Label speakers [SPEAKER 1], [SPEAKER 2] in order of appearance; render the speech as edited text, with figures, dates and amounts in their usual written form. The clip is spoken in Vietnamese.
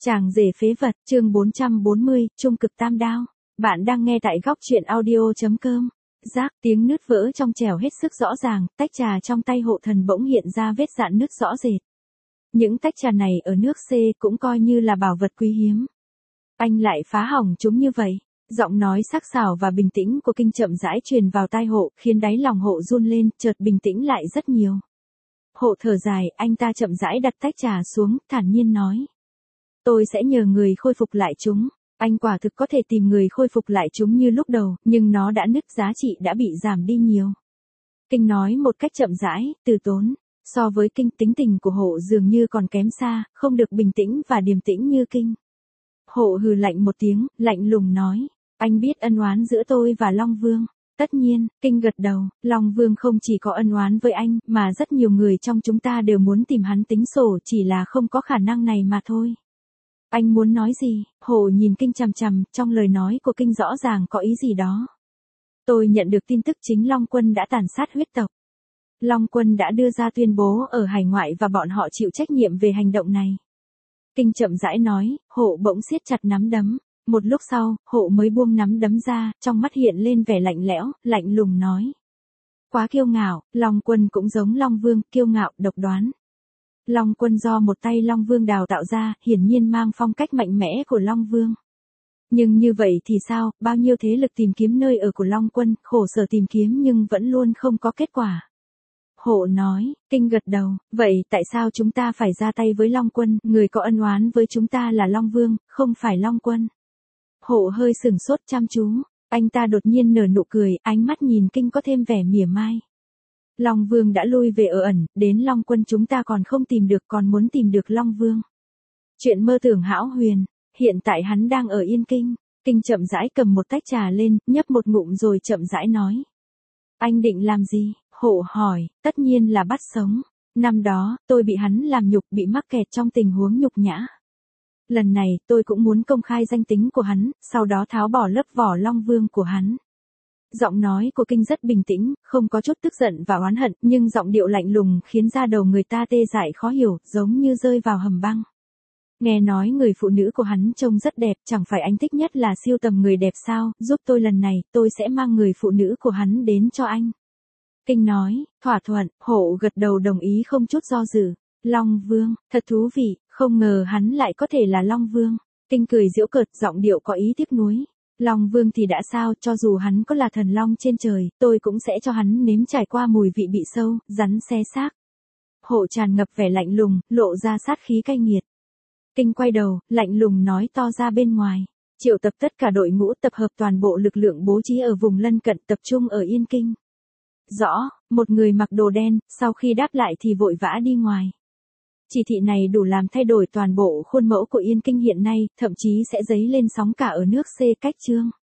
[SPEAKER 1] Chàng rể phế vật, chương 440, trung cực tam đao. Bạn đang nghe tại góc truyện audio.com. Rác, tiếng nứt vỡ trong chẻo hết sức rõ ràng, tách trà trong tay hộ thần bỗng hiện ra vết rạn nứt rõ rệt. Những tách trà này ở nước C cũng coi như là bảo vật quý hiếm. Anh lại phá hỏng chúng như vậy. Giọng nói sắc sảo và bình tĩnh của Kinh chậm rãi truyền vào tai hộ, khiến đáy lòng hộ run lên, chợt bình tĩnh lại rất nhiều. Hộ thở dài, anh ta chậm rãi đặt tách trà xuống, thản nhiên nói. Tôi sẽ nhờ người khôi phục lại chúng. Anh quả thực có thể tìm người khôi phục lại chúng như lúc đầu, nhưng nó đã nứt, giá trị đã bị giảm đi nhiều. Kinh nói một cách chậm rãi, từ tốn. So với Kinh, tính tình của hộ dường như còn kém xa, không được bình tĩnh và điềm tĩnh như Kinh. Hộ hừ lạnh một tiếng, lạnh lùng nói. Anh biết ân oán giữa tôi và Long Vương. Tất nhiên, Kinh gật đầu, Long Vương không chỉ có ân oán với anh, mà rất nhiều người trong chúng ta đều muốn tìm hắn tính sổ, chỉ là không có khả năng này mà thôi. Anh muốn nói gì? Hổ nhìn Kinh chằm chằm, trong lời nói của Kinh rõ ràng có ý gì đó. Tôi nhận được tin tức chính Long Quân đã tàn sát huyết tộc. Long Quân đã đưa ra tuyên bố ở hải ngoại và bọn họ chịu trách nhiệm về hành động này. Kinh chậm rãi nói, Hổ bỗng siết chặt nắm đấm. Một lúc sau, Hổ mới buông nắm đấm ra, trong mắt hiện lên vẻ lạnh lẽo, lạnh lùng nói. Quá kiêu ngạo, Long Quân cũng giống Long Vương, kiêu ngạo, độc đoán. Long Quân do một tay Long Vương đào tạo ra, hiển nhiên mang phong cách mạnh mẽ của Long Vương. Nhưng như vậy thì sao, bao nhiêu thế lực tìm kiếm nơi ở của Long Quân, khổ sở tìm kiếm nhưng vẫn luôn không có kết quả. Hộ nói, Kinh gật đầu, vậy tại sao chúng ta phải ra tay với Long Quân, người có ân oán với chúng ta là Long Vương, không phải Long Quân. Hộ hơi sửng sốt chăm chú, anh ta đột nhiên nở nụ cười, ánh mắt nhìn Kinh có thêm vẻ mỉa mai. Long Vương đã lui về ở ẩn, đến Long Quân chúng ta còn không tìm được, còn muốn tìm được Long Vương. Chuyện mơ tưởng hão huyền, hiện tại hắn đang ở Yên Kinh. Kinh chậm rãi cầm một tách trà lên, nhấp một ngụm rồi chậm rãi nói. Anh định làm gì? Hộ hỏi, tất nhiên là bắt sống. Năm đó, tôi bị hắn làm nhục, bị mắc kẹt trong tình huống nhục nhã. Lần này, tôi cũng muốn công khai danh tính của hắn, sau đó tháo bỏ lớp vỏ Long Vương của hắn. Giọng nói của Kinh rất bình tĩnh, không có chút tức giận và oán hận, nhưng giọng điệu lạnh lùng khiến da đầu người ta tê dại khó hiểu, giống như rơi vào hầm băng. Nghe nói người phụ nữ của hắn trông rất đẹp, chẳng phải anh thích nhất là siêu tầm người đẹp sao, giúp tôi lần này, tôi sẽ mang người phụ nữ của hắn đến cho anh. Kinh nói, thỏa thuận, Hổ gật đầu đồng ý không chút do dự. Long Vương, thật thú vị, không ngờ hắn lại có thể là Long Vương. Kinh cười giễu cợt, giọng điệu có ý tiếc nuối. Long Vương thì đã sao, cho dù hắn có là thần long trên trời, tôi cũng sẽ cho hắn nếm trải qua mùi vị bị sâu, rắn xé xác. Hộ tràn ngập vẻ lạnh lùng, lộ ra sát khí cay nghiệt. Kinh quay đầu, lạnh lùng nói to ra bên ngoài. Triệu tập tất cả đội ngũ, tập hợp toàn bộ lực lượng bố trí ở vùng lân cận, tập trung ở Yên Kinh. Rõ, một người mặc đồ đen, sau khi đáp lại thì vội vã đi ngoài. Chỉ thị này đủ làm thay đổi toàn bộ khuôn mẫu của Yên Kinh hiện nay, thậm chí sẽ dấy lên sóng cả ở nước C cách chương.